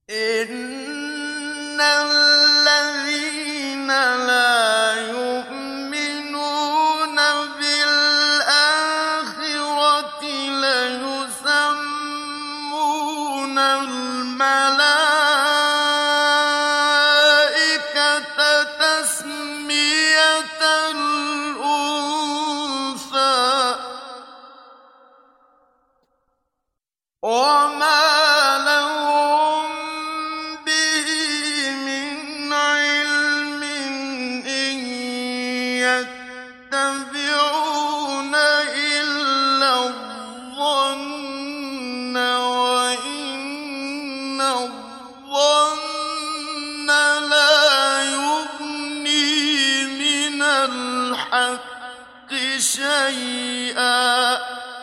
إِنَّ الَّذِينَ لَا يُؤْمِنُونَ بِالْآخِرَةِ لَيُسَمُّونَ الْمَلَائِكَةَ تَسْمِيَةَ الْأُنثَىٰ ۖ وَمَا لَهُم بِهِ مِنْ عِلْمٍ ۖ إِن يَتَّبِعُونَ إِلَّا الظَّنَّ وَإِنَّ الظَّنَّ لَا يُغْنِي مِنَ الْحَقِّ شَيْئًا ۚ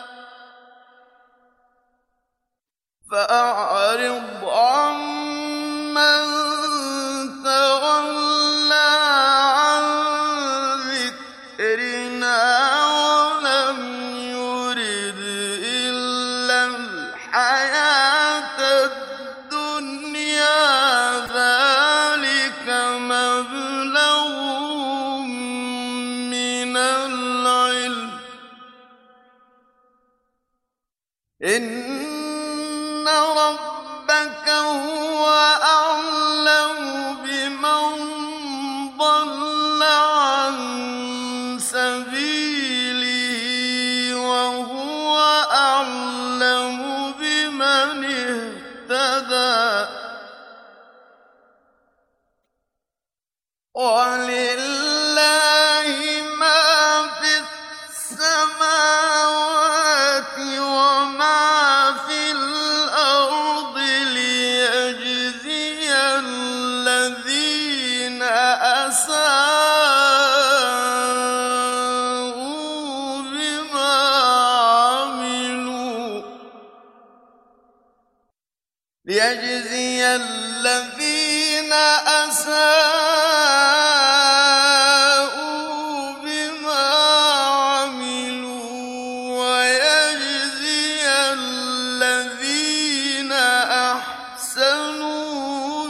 فَأَعْرِضْ عَمَّن تَوَلَّىٰ عَن ذِكْرِنَا وَلَمْ يُرِدْ إِلَّا الْحَيَاةَ الدُّنْيَا ۚ ذَٰلِكَ مَبْلَغُهُم مِّنَ الْعِلْمِ ۚ إِنَّ رَبَّكَ هُوَ أَعْلَمُ بِمَن ضَلَّ عَن سَبِيلِهِ وَهُوَ أَعْلَمُ بِمَنِ اهْتَدَىٰ وَلِلَّهِ مَا فِي السَّمَاوَاتِ وَمَا فِي الْأَرْضِ لِيَجْزِيَ الَّذِينَ أَسَاءُوا بِمَا عَمِلُوا وَيَجْزِيَ الَّذِينَ أَحْسَنُوا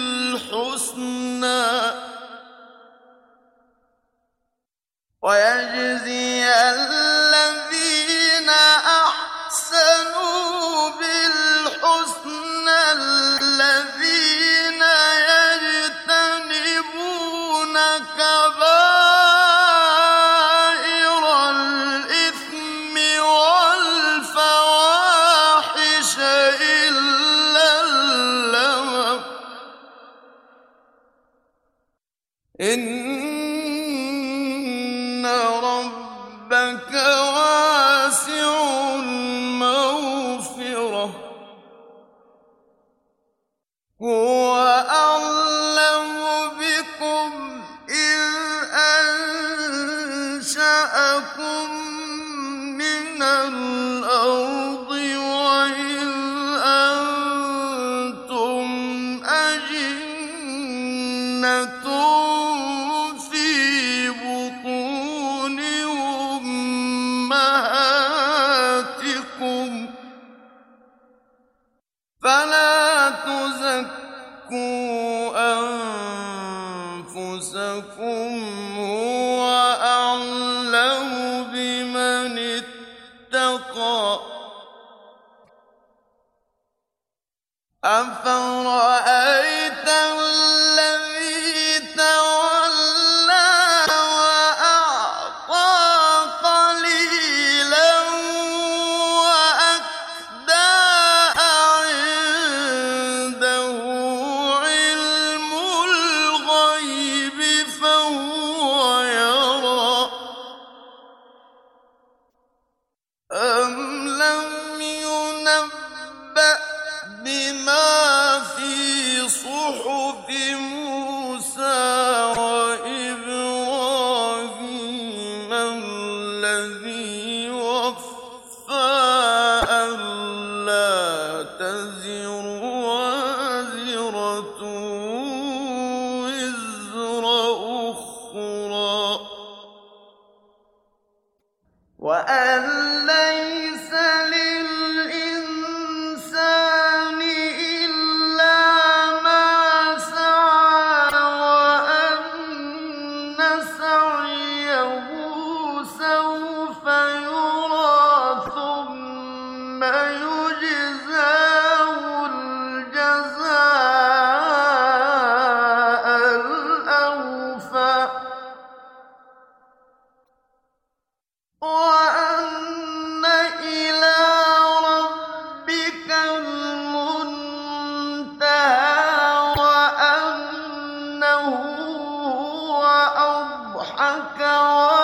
بِالْحُسْنَى الَّذِينَ يَجْتَنِبُونَ كَبَائِرَ الْإِثْمِ وَالْفَوَاحِشَ إِلَّا اللَّمَمَ ۚ إِنَّ رَبَّكَ وَاسِعُ الْمَغْفِرَةِ ۚ هُوَ أَعْلَمُ بِكُمْ إِذْ أَنشَأَكُم مِّنَ الْأَرْضِ وَإِذْ أَنتُمْ أَجِنَّةٌ فِي بُطُونِ أُمَّهَاتِكُمْ ۖ فَلَا تُزَكُّوا أَنفُسَكُمْ ۖ هُوَ أَعْلَمُ بِمَنِ اتَّقَىٰ أَفَرَأَيْتَ الَّذِي تَوَلَّىٰ وَأَعْطَىٰ قَلِيلًا وَأَكْدَىٰ أَعِندَهُ عِلْمُ الْغَيْبِ فَهُوَ يَرَىٰ أَمْ لَمْ يُنَبَّأْ بِمَا فِي صُحُفِ فيجزاه الجزاء الأوفى وأن إلى ربك المنتهى وأنه هو أضحك